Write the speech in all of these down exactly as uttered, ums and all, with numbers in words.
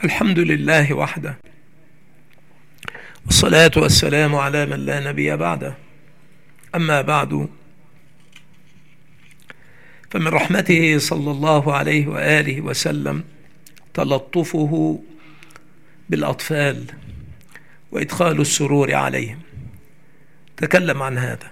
الحمد لله وحده، والصلاة والسلام على من لا نبي بعده. أما بعد، فمن رحمته صلى الله عليه وآله وسلم تلطفه بالأطفال وإدخال السرور عليهم. تكلم عن هذا.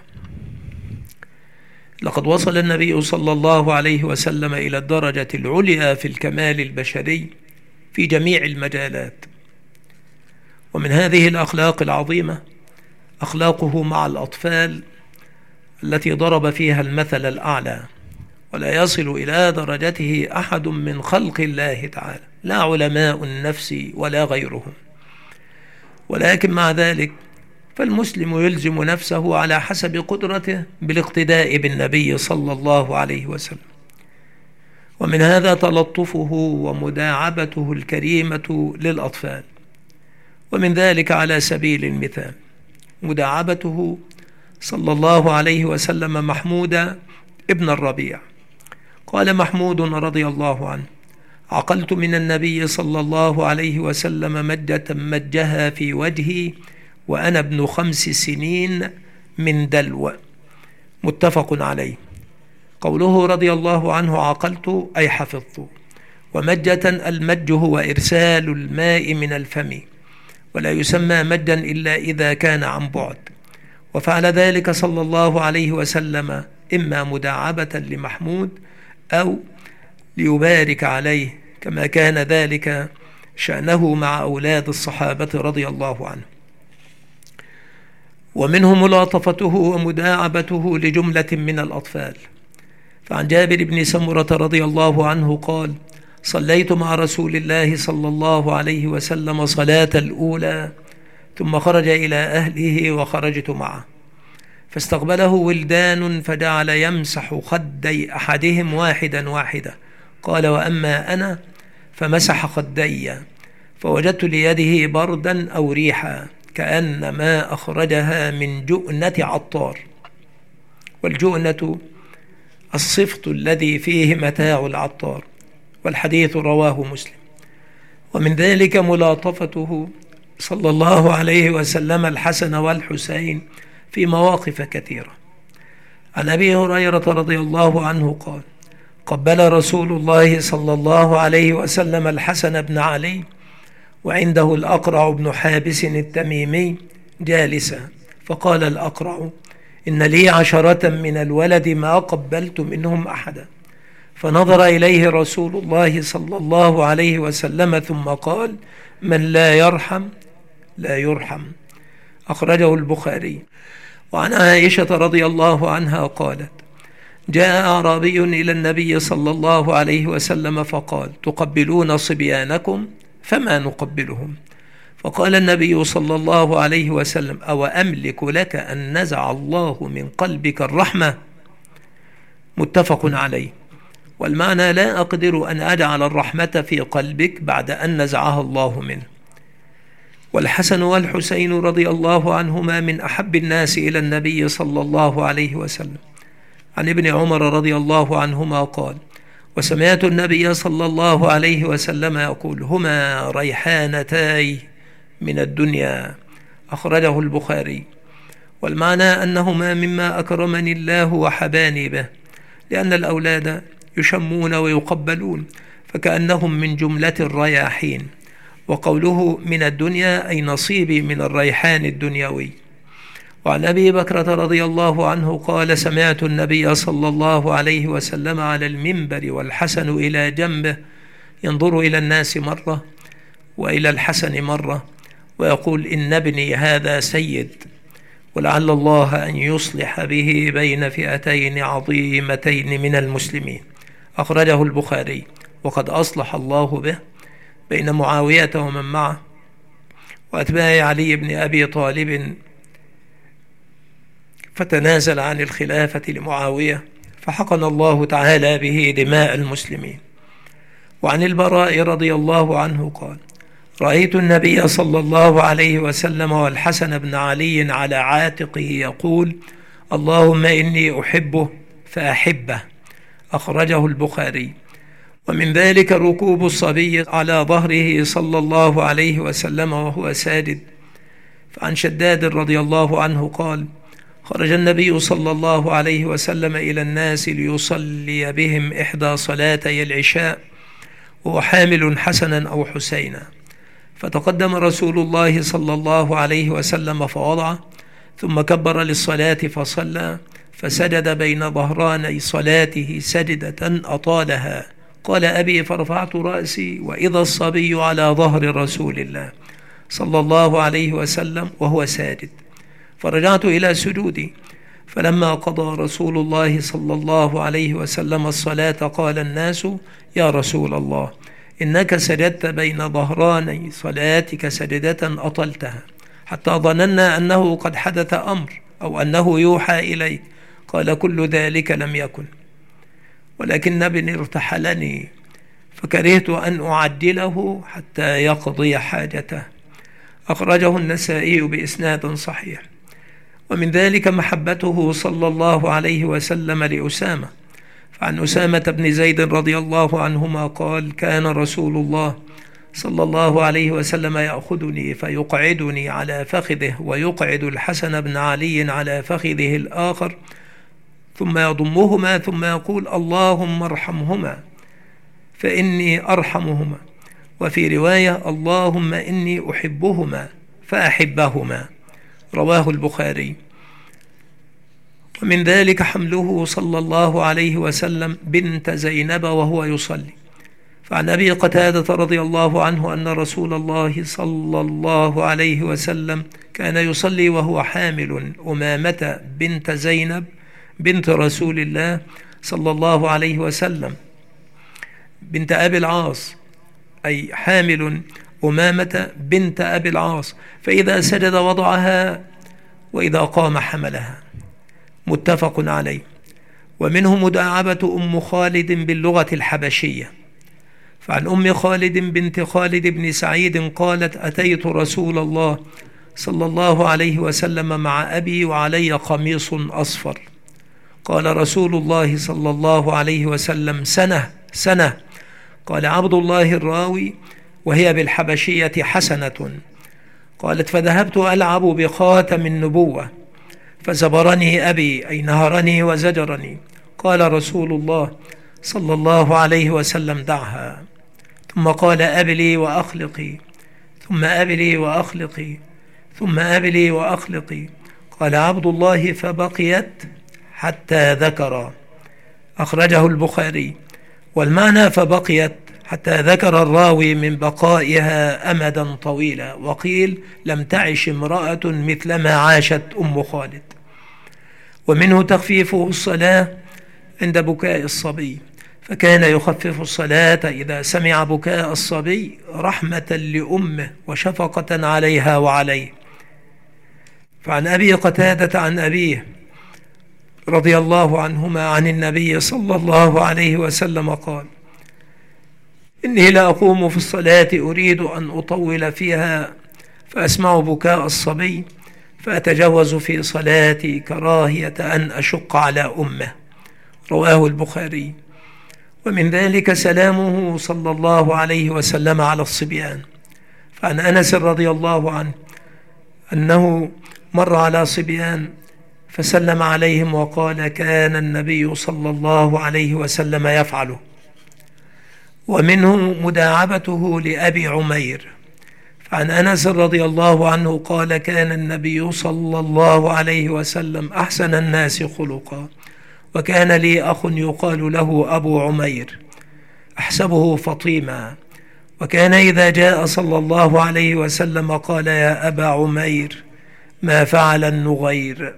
لقد وصل النبي صلى الله عليه وسلم إلى الدرجة العليا في الكمال البشري في جميع المجالات، ومن هذه الأخلاق العظيمة أخلاقه مع الأطفال التي ضرب فيها المثل الأعلى، ولا يصل إلى درجته أحد من خلق الله تعالى، لا علماء النفس ولا غيرهم. ولكن مع ذلك فالمسلم يلزم نفسه على حسب قدرته بالاقتداء بالنبي صلى الله عليه وسلم، ومن هذا تلطفه ومداعبته الكريمة للأطفال. ومن ذلك على سبيل المثال مداعبته صلى الله عليه وسلم محمود ابن الربيع. قال محمود رضي الله عنه: عقلت من النبي صلى الله عليه وسلم مجة مجها في وجهي وأنا ابن خمس سنين من دلو. متفق عليه. قوله رضي الله عنه عقلت أي حفظت، ومجة المج هو إرسال الماء من الفم، ولا يسمى مجا إلا إذا كان عن بعد. وفعل ذلك صلى الله عليه وسلم إما مداعبة لمحمود أو ليبارك عليه، كما كان ذلك شأنه مع أولاد الصحابة رضي الله عنه. ومنه ملاطفته ومداعبته لجملة من الأطفال. فعن جابر بن سمرة رضي الله عنه قال: صليت مع رسول الله صلى الله عليه وسلم صلاة الأولى، ثم خرج إلى أهله وخرجت معه، فاستقبله ولدان فجعل يمسح خدي أحدهم واحدا واحدا. قال: وأما أنا فمسح خدي، فوجدت ليده بردا أو ريحا كأن ما أخرجها من جؤنة عطار. والجؤنة الصفط الذي فيه متاع العطار، والحديث رواه مسلم. ومن ذلك ملاطفته صلى الله عليه وسلم الحسن والحسين في مواقف كثيرة. عن أبي هريرة رضي الله عنه قال: قبل رسول الله صلى الله عليه وسلم الحسن بن علي وعنده الأقرع بن حابس التميمي جالسا، فقال الأقرع: إن لي عشرة من الولد ما قبلت منهم أحدا. فنظر إليه رسول الله صلى الله عليه وسلم ثم قال: من لا يرحم لا يرحم. أخرجه البخاري. وعن عائشة رضي الله عنها قالت: جاء أعرابي إلى النبي صلى الله عليه وسلم فقال: تقبلون صبيانكم؟ فما نقبلهم. فقال النبي صلى الله عليه وسلم: أو أملك لك أن نزع الله من قلبك الرحمة؟ متفق عليه. والمعنى: لا أقدر أن أجعل الرحمة في قلبك بعد أن نزعها الله منه. والحسن والحسين رضي الله عنهما من أحب الناس إلى النبي صلى الله عليه وسلم. عن ابن عمر رضي الله عنهما قال: وسمعت النبي صلى الله عليه وسلم يقول: هما ريحانتاي من الدنيا. أخرجه البخاري. والمعنى أنهما مما أكرمني الله وحباني به، لأن الأولاد يشمون ويقبلون، فكأنهم من جملة الرياحين. وقوله من الدنيا أي نصيبي من الريحان الدنيوي. وعن أبي بكرة رضي الله عنه قال: سمعت النبي صلى الله عليه وسلم على المنبر والحسن إلى جنبه ينظر إلى الناس مرة وإلى الحسن مرة ويقول: إن ابني هذا سيد، ولعل الله أن يصلح به بين فئتين عظيمتين من المسلمين. أخرجه البخاري. وقد أصلح الله به بين معاوية ومن معه وأتباع علي بن أبي طالب، فتنازل عن الخلافة لمعاوية، فحقن الله تعالى به دماء المسلمين. وعن البراء رضي الله عنه قال: رأيت النبي صلى الله عليه وسلم والحسن بن علي على عاتقه يقول: اللهم إني أحبه فأحبه. أخرجه البخاري. ومن ذلك ركوب الصبي على ظهره صلى الله عليه وسلم وهو ساجد. فعن شداد رضي الله عنه قال: خرج النبي صلى الله عليه وسلم إلى الناس ليصلي بهم إحدى صلاتي العشاء وهو حامل حسنا أو حسينا، فتقدم رسول الله صلى الله عليه وسلم فوضعه، ثم كبر للصلاة فصلى، فسجد بين ظهراني صلاته سجدة أطالها. قال أبي: فرفعت رأسي وإذا الصبي على ظهر رسول الله صلى الله عليه وسلم وهو ساجد، فرجعت إلى سجودي، فلما قضى رسول الله صلى الله عليه وسلم الصلاة قال الناس: يا رسول الله، إنك سجدت بين ظهراني صلاتك سجدة أطلتها، حتى ظننا أنه قد حدث أمر أو أنه يوحى إليك. قال: كل ذلك لم يكن، ولكن ابني ارتحلني فكرهت أن أعدله حتى يقضي حاجته. أخرجه النسائي بإسناد صحيح. ومن ذلك محبته صلى الله عليه وسلم لأسامة، فعن أسامة بن زيد رضي الله عنهما قال: كان رسول الله صلى الله عليه وسلم يأخذني فيقعدني على فخذه، ويقعد الحسن بن علي على فخذه الآخر، ثم يضمهما ثم يقول: اللهم ارحمهما فإني أرحمهما، وفي رواية: اللهم إني أحبهما فأحبهما. رواه البخاري. ومن ذلك حمله صلى الله عليه وسلم بنت زينب وهو يصلي، فعن أبي قتادة رضي الله عنه أن رسول الله صلى الله عليه وسلم كان يصلي وهو حامل أمامة بنت زينب بنت رسول الله صلى الله عليه وسلم بنت أبي العاص، أي حامل أمامة بنت أبي العاص، فإذا سجد وضعها وإذا قام حملها. متفق عليه. ومنه مداعبة أم خالد باللغة الحبشية، فعن أم خالد بنت خالد بن سعيد قالت: أتيت رسول الله صلى الله عليه وسلم مع أبي وعلي قميص أصفر، قال رسول الله صلى الله عليه وسلم: سنة سنة. قال عبد الله الراوي: وهي بالحبشية حسنة. قالت: فذهبت ألعب بخاتم النبوة فزبرني أبي، أي نهرني وزجرني. قال رسول الله صلى الله عليه وسلم: دعها. ثم قال: أبلي وأخلقي، ثم أبلي وأخلقي، ثم أبلي وأخلقي. قال عبد الله: فبقيت حتى ذكر. أخرجه البخاري. والمعنى فبقيت حتى ذكر الراوي من بقائها أمدا طويلا، وقيل لم تعش امرأة مثلما عاشت أم خالد. ومنه تخفيفه الصلاة عند بكاء الصبي، فكان يخفف الصلاة إذا سمع بكاء الصبي رحمة لأمه وشفقة عليها وعليه. فعن أبي قتادة عن أبيه رضي الله عنهما عن النبي صلى الله عليه وسلم قال: إني لأقوم في الصلاة أريد أن أطول فيها فأسمع بكاء الصبي فأتجوز في صلاتي كراهية أن أشق على أمه. رواه البخاري. ومن ذلك سلامه صلى الله عليه وسلم على الصبيان، فعن أنس رضي الله عنه أنه مر على صبيان فسلم عليهم وقال: كان النبي صلى الله عليه وسلم يفعله. ومنه مداعبته لأبي عمير، فعن أنس رضي الله عنه قال: كان النبي صلى الله عليه وسلم أحسن الناس خلقا، وكان لي أخ يقال له أبو عمير أحسبه فطيما، وكان إذا جاء صلى الله عليه وسلم قال: يا أبا عمير ما فعل النغير.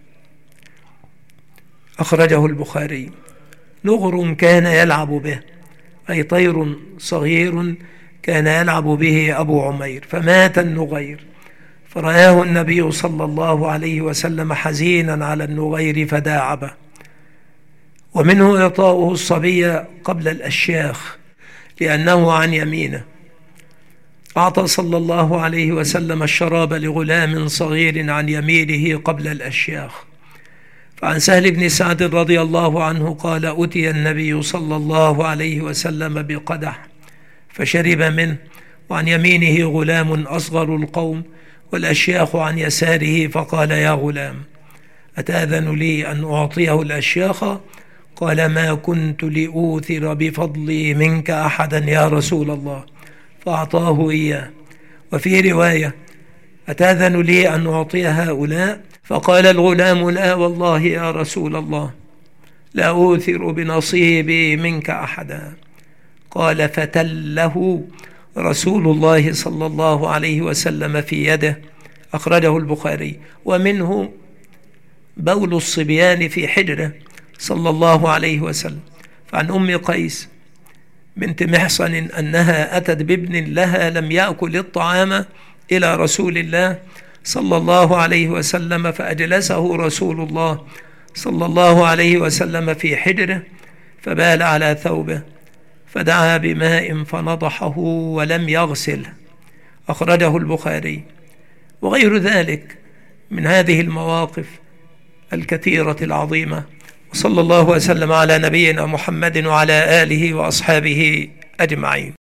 أخرجه البخاري. نغر كان يلعب به، أي طير صغير كان يلعب به أبو عمير، فمات النغير، فرآه النبي صلى الله عليه وسلم حزينا على النغير فداعبه. ومنه إعطاؤه الصبي قبل الأشياخ لأنه عن يمينه، أعطى صلى الله عليه وسلم الشراب لغلام صغير عن يمينه قبل الأشياخ، فعن سهل بن سعد رضي الله عنه قال: أتي النبي صلى الله عليه وسلم بقدح فشرب منه، وعن يمينه غلام أصغر القوم والأشياخ عن يساره، فقال: يا غلام، أتأذن لي أن أعطيه الأشياخ؟ قال: ما كنت لأوثر بفضلي منك أحدا يا رسول الله، فأعطاه إياه. وفي رواية: أتأذن لي أن أعطي هؤلاء؟ فقال الغلام: لا والله يا رسول الله، لا أوثر بنصيبي منك أحدا. قال: فتله رسول الله صلى الله عليه وسلم في يده، أخرجه البخاري. ومنه بول الصبيان في حجره صلى الله عليه وسلم. فعن أم قيس بنت محصن أنها أتت بابن لها لم يأكل الطعام إلى رسول الله صلى الله عليه وسلم، فأجلسه رسول الله صلى الله عليه وسلم في حجره، فبال على ثوبه، فدعا بماء فنضحه ولم يغسله، أخرجه البخاري. وغير ذلك من هذه المواقف الكثيرة العظيمة. وصلى الله وسلم على نبينا محمد وعلى آله وأصحابه أجمعين.